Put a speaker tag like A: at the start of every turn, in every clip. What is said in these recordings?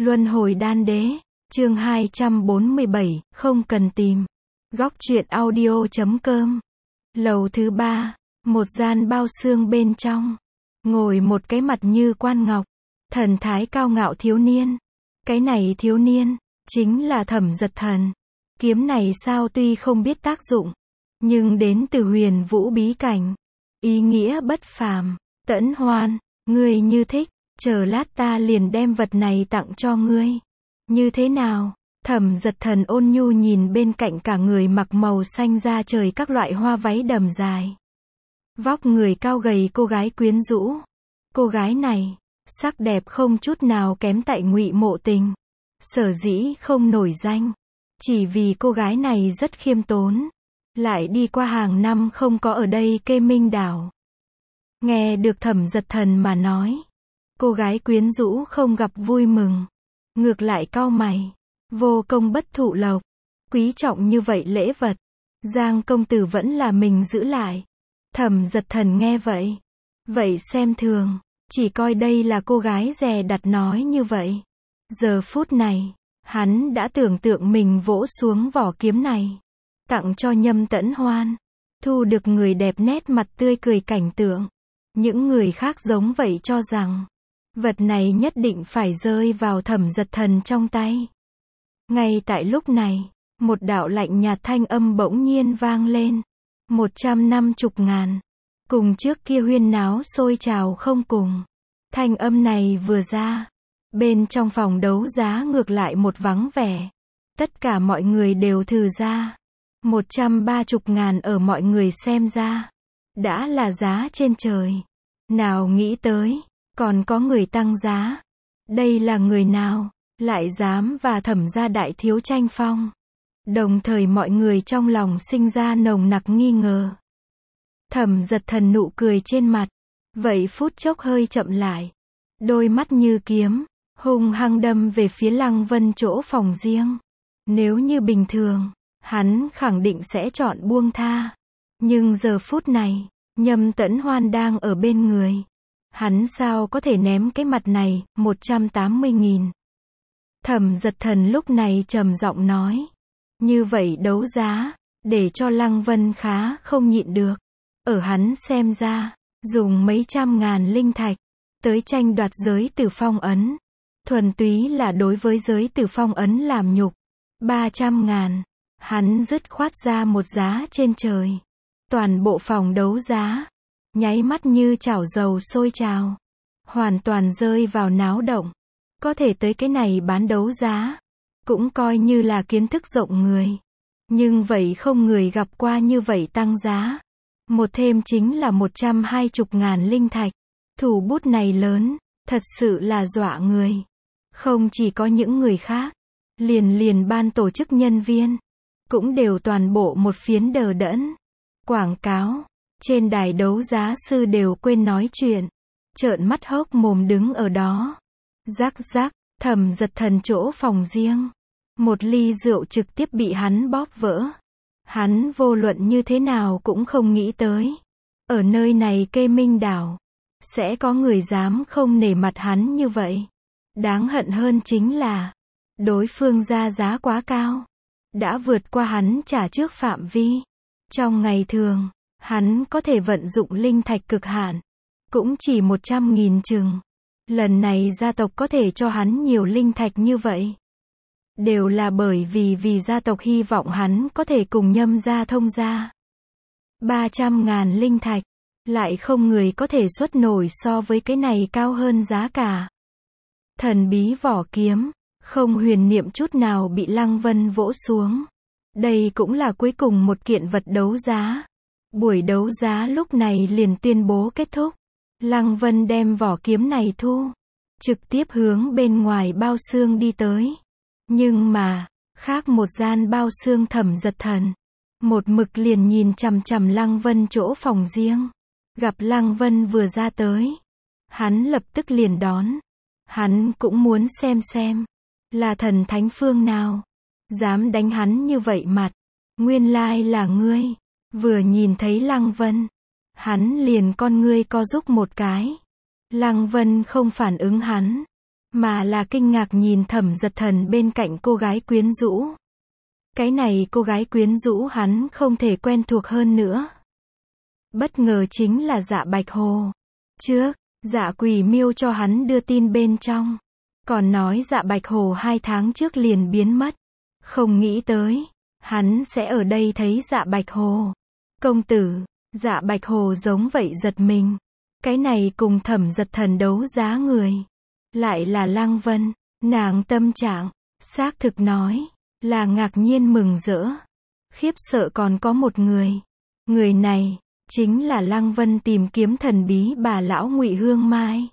A: Luân hồi đan đế, chương 247, không cần tìm. Góc truyện audio.com. Lầu thứ 3, một gian bao xương bên trong, ngồi một cái mặt như quan ngọc, thần thái cao ngạo thiếu niên. Cái này thiếu niên, chính là Thẩm Giật Thần. Kiếm này sao tuy không biết tác dụng, nhưng đến từ Huyền Vũ bí cảnh, ý nghĩa bất phàm. Tẫn Hoan, ngươi như thích, chờ lát ta liền đem vật này tặng cho ngươi. Như thế nào? Thẩm Giật Thần ôn nhu nhìn bên cạnh cả người mặc màu xanh da trời các loại hoa váy đầm dài. Vóc người cao gầy cô gái quyến rũ. Cô gái này, sắc đẹp không chút nào kém tại Ngụy Mộ Tình. Sở dĩ không nổi danh, chỉ vì cô gái này rất khiêm tốn, lại đi qua hàng năm không có ở đây Kê Minh Đảo. Nghe được Thẩm Giật Thần mà nói, cô gái quyến rũ không gặp vui mừng, ngược lại cau mày. Vô công bất thụ lộc, quý trọng như vậy lễ vật, Giang công tử vẫn là mình giữ lại. Thẩm Giật Thần nghe vậy, xem thường, chỉ coi đây là cô gái dè đặt nói như vậy. Giờ phút này, hắn đã tưởng tượng mình vỗ xuống vỏ kiếm này, tặng cho Nhâm Tẫn Hoan, thu được người đẹp nét mặt tươi cười cảnh tượng. Những người khác giống vậy cho rằng, vật này nhất định phải rơi vào Thẩm Giật Thần trong tay. Ngay tại lúc này, một đạo lạnh nhạt thanh âm bỗng nhiên vang lên. 150.000. Cùng trước kia huyên náo sôi trào không cùng. Thanh âm này vừa ra, bên trong phòng đấu giá ngược lại một vắng vẻ. Tất cả mọi người đều thừ ra. 130.000 ở mọi người xem ra, đã là giá trên trời. Nào nghĩ tới, còn có người tăng giá. Đây là người nào, lại dám và Thẩm gia đại thiếu tranh phong. Đồng thời mọi người trong lòng sinh ra nồng nặc nghi ngờ. Thẩm Giật Thần nụ cười trên mặt, vậy phút chốc hơi chậm lại. Đôi mắt như kiếm, hung hăng đâm về phía Lăng Vân chỗ phòng riêng. Nếu như bình thường, hắn khẳng định sẽ chọn buông tha. Nhưng giờ phút này, Nhâm Tẫn Hoan đang ở bên người. Hắn sao có thể ném cái mặt này, 180.000. Thẩm Giật Thần lúc này trầm giọng nói. Như vậy đấu giá, để cho Lăng Vân khá không nhịn được. Ở hắn xem ra, dùng mấy trăm ngàn linh thạch, tới tranh đoạt giới tử phong ấn. Thuần túy là đối với giới tử phong ấn làm nhục. 300.000, hắn dứt khoát ra một giá trên trời. Toàn bộ phòng đấu giá, nháy mắt như chảo dầu sôi trào. Hoàn toàn rơi vào náo động. Có thể tới cái này bán đấu giá, cũng coi như là kiến thức rộng người. Nhưng vậy không người gặp qua như vậy tăng giá. Một thêm chính là 120.000 linh thạch. Thủ bút này lớn, thật sự là dọa người. Không chỉ có những người khác, liền ban tổ chức nhân viên, cũng đều toàn bộ một phiến đờ đẫn. Quảng cáo, trên đài đấu giá sư đều quên nói chuyện, trợn mắt hốc mồm đứng ở đó. Rắc rắc, Thẩm Giật Thần chỗ phòng riêng. Một ly rượu trực tiếp bị hắn bóp vỡ. Hắn vô luận như thế nào cũng không nghĩ tới. Ở nơi này Kê Minh Đảo, sẽ có người dám không nể mặt hắn như vậy. Đáng hận hơn chính là, đối phương ra giá quá cao. Đã vượt qua hắn trả trước phạm vi. Trong ngày thường, hắn có thể vận dụng linh thạch cực hạn. Cũng chỉ 100.000 chừng. Lần này gia tộc có thể cho hắn nhiều linh thạch như vậy, đều là bởi vì gia tộc hy vọng hắn có thể cùng Nhâm gia thông gia. 300.000 linh thạch, lại không người có thể xuất nổi so với cái này cao hơn giá cả. Thần bí vỏ kiếm, không huyền niệm chút nào bị Lăng Vân vỗ xuống. Đây cũng là cuối cùng một kiện vật đấu giá. Buổi đấu giá lúc này liền tuyên bố kết thúc. Lăng Vân đem vỏ kiếm này thu, trực tiếp hướng bên ngoài bao xương đi tới. Nhưng mà, khác một gian bao xương Thẩm Giật Thần, một mực liền nhìn chằm chằm Lăng Vân chỗ phòng riêng. Gặp Lăng Vân vừa ra tới, hắn lập tức liền đón. Hắn cũng muốn xem, là thần thánh phương nào, dám đánh hắn như vậy mặt. Nguyên lai là ngươi. Vừa nhìn thấy Lăng Vân, hắn liền con ngươi co rúm một cái. Lăng Vân không phản ứng hắn, mà là kinh ngạc nhìn Thẩm Giật Thần bên cạnh cô gái quyến rũ. Cái này cô gái quyến rũ hắn không thể quen thuộc hơn nữa. Bất ngờ chính là Dạ Bạch Hồ. Trước, Dạ Quỷ Miêu cho hắn đưa tin bên trong. Còn nói Dạ Bạch Hồ 2 tháng trước liền biến mất. Không nghĩ tới, hắn sẽ ở đây thấy Dạ Bạch Hồ. Công tử, Dạ Bạch Hồ giống vậy giật mình. Cái này cùng Thẩm Giật Thần đấu giá người. Lại là Lăng Vân, nàng tâm trạng, xác thực nói, là ngạc nhiên mừng rỡ. Khiếp sợ còn có một người. Người này, chính là Lăng Vân tìm kiếm thần bí bà lão Ngụy Hương Mai.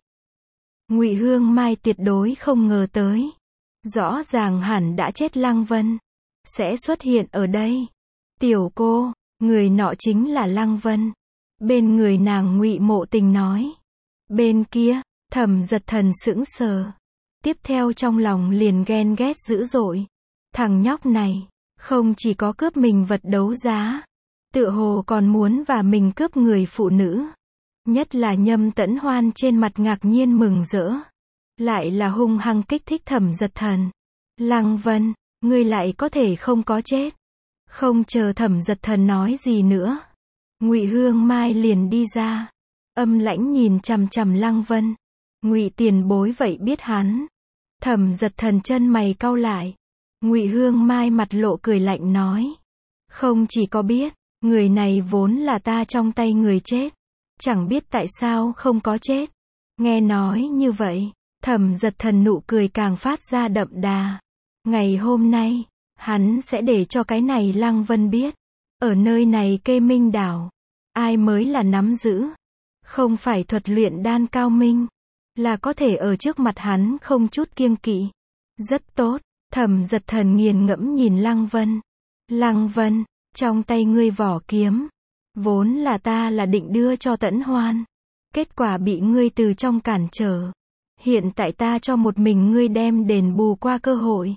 A: Ngụy Hương Mai tuyệt đối không ngờ tới. Rõ ràng hẳn đã chết Lăng Vân. Sẽ xuất hiện ở đây. Tiểu cô, người nọ chính là Lăng Vân. Bên người nàng Ngụy Mộ Tình nói. Bên kia, Thẩm Giật Thần sững sờ. Tiếp theo trong lòng liền ghen ghét dữ dội. Thằng nhóc này, không chỉ có cướp mình vật đấu giá, tựa hồ còn muốn và mình cướp người phụ nữ. Nhất là Nhâm Tẫn Hoan trên mặt ngạc nhiên mừng rỡ. Lại là hung hăng kích thích Thẩm Giật Thần. Lăng Vân, ngươi lại có thể không có chết. Không chờ Thẩm Giật Thần nói gì nữa. Ngụy Hương Mai liền đi ra. Âm lãnh nhìn chằm chằm Lăng Vân. Ngụy tiền bối vậy biết hắn. Thẩm Giật Thần chân mày cau lại. Ngụy Hương Mai mặt lộ cười lạnh nói. Không chỉ có biết, người này vốn là ta trong tay người chết. Chẳng biết tại sao không có chết. Nghe nói như vậy, Thẩm Giật Thần nụ cười càng phát ra đậm đà. Ngày hôm nay, hắn sẽ để cho cái này Lăng Vân biết. Ở nơi này Kê Minh đảo, ai mới là nắm giữ. Không phải thuật luyện đan cao minh, là có thể ở trước mặt hắn không chút kiêng kỵ. Rất tốt, Thẩm Giật Thần nghiền ngẫm nhìn Lăng Vân. Lăng Vân, trong tay ngươi vỏ kiếm, vốn là ta là định đưa cho Tẫn Hoan. Kết quả bị ngươi từ trong cản trở. Hiện tại ta cho một mình ngươi đem đền bù qua cơ hội.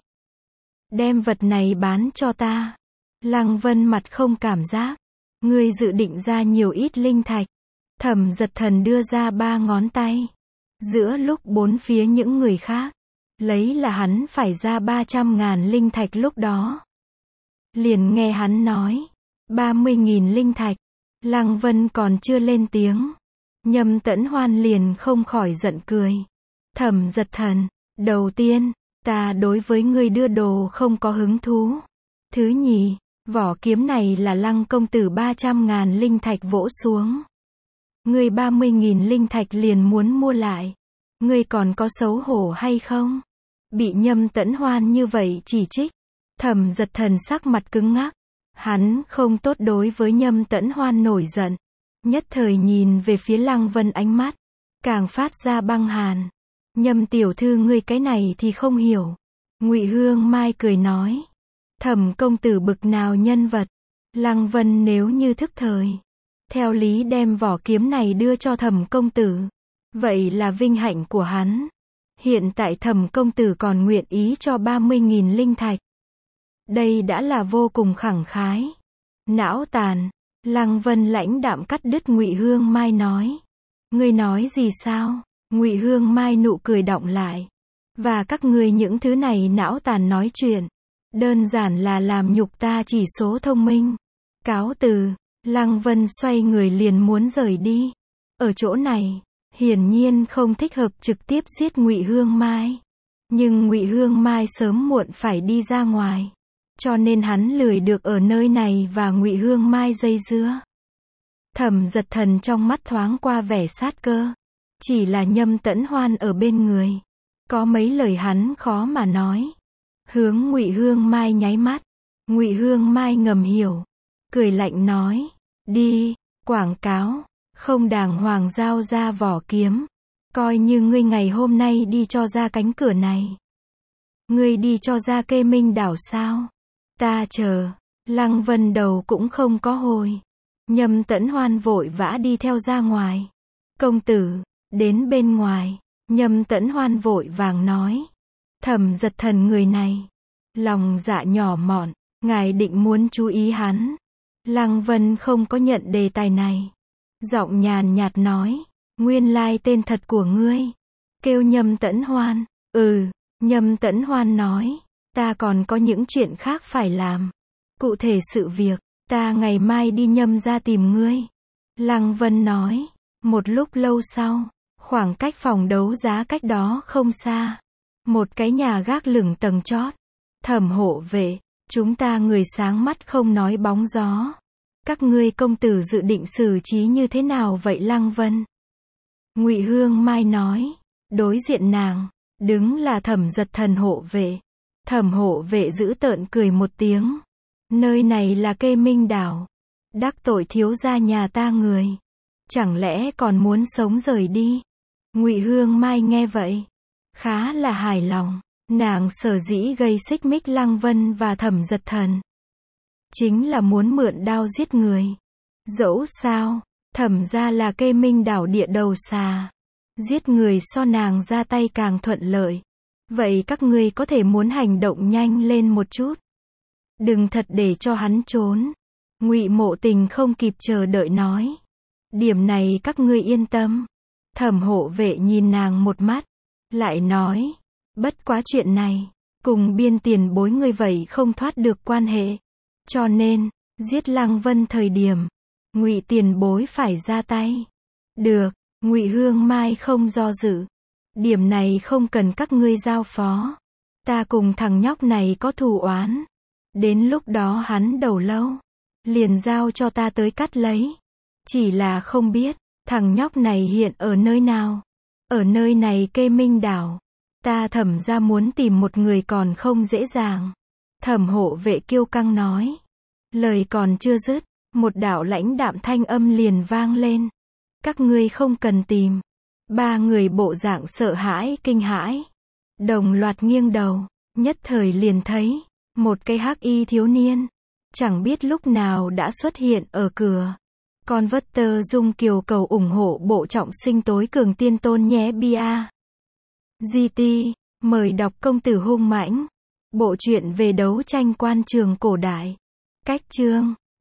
A: Đem vật này bán cho ta. Lăng Vân mặt không cảm giác. Ngươi dự định ra nhiều ít linh thạch. Thẩm Giật Thần đưa ra 3 ngón tay. Giữa lúc bốn phía những người khác lấy là hắn phải ra 300.000 linh thạch lúc đó. Liền nghe hắn nói 30.000 linh thạch. Lăng Vân còn chưa lên tiếng. Nhâm Tẫn Hoan liền không khỏi giận cười. Thẩm Giật Thần, đầu tiên, ta đối với ngươi đưa đồ không có hứng thú. Thứ nhì, vỏ kiếm này là Lăng công tử 300.000 linh thạch vỗ xuống. Ngươi 30.000 linh thạch liền muốn mua lại. Ngươi còn có xấu hổ hay không? Bị Nhâm Tẫn Hoan như vậy chỉ trích. Thẩm Giật Thần sắc mặt cứng ngắc. Hắn không tốt đối với Nhâm Tẫn Hoan nổi giận. Nhất thời nhìn về phía Lăng Vân ánh mắt càng phát ra băng hàn. Nhâm tiểu thư ngươi cái này thì không hiểu. Ngụy Hương Mai cười nói. Thẩm công tử bực nào nhân vật. Lăng Vân nếu như thức thời, theo lý đem vỏ kiếm này đưa cho Thẩm công tử. Vậy là vinh hạnh của hắn. Hiện tại Thẩm công tử còn nguyện ý cho 30.000 linh thạch. Đây đã là vô cùng khẳng khái. Não tàn. Lăng Vân lãnh đạm cắt đứt Ngụy Hương Mai nói. Ngươi nói gì sao? Ngụy Hương Mai nụ cười đọng lại. Và các ngươi những thứ này não tàn nói chuyện. Đơn giản là làm nhục ta chỉ số thông minh. Cáo từ. Lăng Vân xoay người liền muốn rời đi. Ở chỗ này, hiển nhiên không thích hợp trực tiếp giết Ngụy Hương Mai. Nhưng Ngụy Hương Mai sớm muộn phải đi ra ngoài. Cho nên hắn lười được ở nơi này và Ngụy Hương Mai dây dưa. Thẩm Giật Thần trong mắt thoáng qua vẻ sát cơ. Chỉ là Nhâm Tẫn Hoan ở bên người. Có mấy lời hắn khó mà nói. Hướng Ngụy Hương Mai nháy mắt. Ngụy Hương Mai ngầm hiểu. Cười lạnh nói. Đi, quảng cáo. Không đàng hoàng giao ra vỏ kiếm. Coi như ngươi ngày hôm nay đi cho ra cánh cửa này. Ngươi đi cho ra Kê Minh đảo sao? Ta chờ. Lăng Vân đầu cũng không có hồi. Nhâm Tẫn Hoan vội vã đi theo ra ngoài. Công tử, đến bên ngoài. Nhâm Tẫn Hoan vội vàng nói. Thẩm Giật Thần người này, lòng dạ nhỏ mọn, ngài định muốn chú ý hắn. Lăng Vân không có nhận đề tài này. Giọng nhàn nhạt nói. Nguyên lai tên thật của ngươi. Kêu Nhâm Tẫn Hoan. Nhâm Tẫn Hoan nói. Ta còn có những chuyện khác phải làm. Cụ thể sự việc, ta ngày mai đi Nhâm ra tìm ngươi. Lăng Vân nói. Một lúc lâu sau, khoảng cách phòng đấu giá cách đó không xa. Một cái nhà gác lửng tầng chót. Thẩm hộ vệ, chúng ta người sáng mắt không nói bóng gió. Các ngươi công tử dự định xử trí như thế nào vậy Lăng Vân? Ngụy Hương Mai nói. Đối diện nàng, đứng là Thẩm Giật Thần hộ vệ. Thẩm hộ vệ dữ tợn cười một tiếng. Nơi này là Kê Minh đảo. Đắc tội thiếu gia nhà ta người. Chẳng lẽ còn muốn sống rời đi? Ngụy Hương Mai nghe vậy, khá là hài lòng. Nàng sở dĩ gây xích mích Lăng Vân và Thẩm Giật Thần, chính là muốn mượn đao giết người. Dẫu sao, Thẩm gia là Kê Minh đảo địa đầu xà. Giết người so nàng ra tay càng thuận lợi. Vậy các ngươi có thể muốn hành động nhanh lên một chút. Đừng thật để cho hắn trốn. Ngụy Mộ Tình không kịp chờ đợi nói. Điểm này các ngươi yên tâm. Thẩm hộ vệ nhìn nàng một mắt, lại nói. Bất quá chuyện này, cùng Biên tiền bối ngươi vậy không thoát được quan hệ. Cho nên, giết Lăng Vân thời điểm, Ngụy tiền bối phải ra tay. Được, Ngụy Hương Mai không do dự. Điểm này không cần các ngươi giao phó. Ta cùng thằng nhóc này có thù oán. Đến lúc đó hắn đầu lâu, liền giao cho ta tới cắt lấy. Chỉ là không biết, thằng nhóc này hiện ở nơi nào. Ở nơi này Kê Minh đảo. Ta Thẩm ra muốn tìm một người còn không dễ dàng. Thẩm hộ vệ kiêu căng nói. Lời còn chưa dứt, một đạo lãnh đạm thanh âm liền vang lên. Các ngươi không cần tìm. Ba người bộ dạng sợ hãi kinh hãi, đồng loạt nghiêng đầu, nhất thời liền thấy một cái hắc y thiếu niên, chẳng biết lúc nào đã xuất hiện ở cửa. Con vất tơ dung kiều cầu ủng hộ bộ trọng sinh tối cường tiên tôn nhé bia. GT, mời đọc Công tử hung mãnh. Bộ truyện về đấu tranh quan trường cổ đại. Cách chương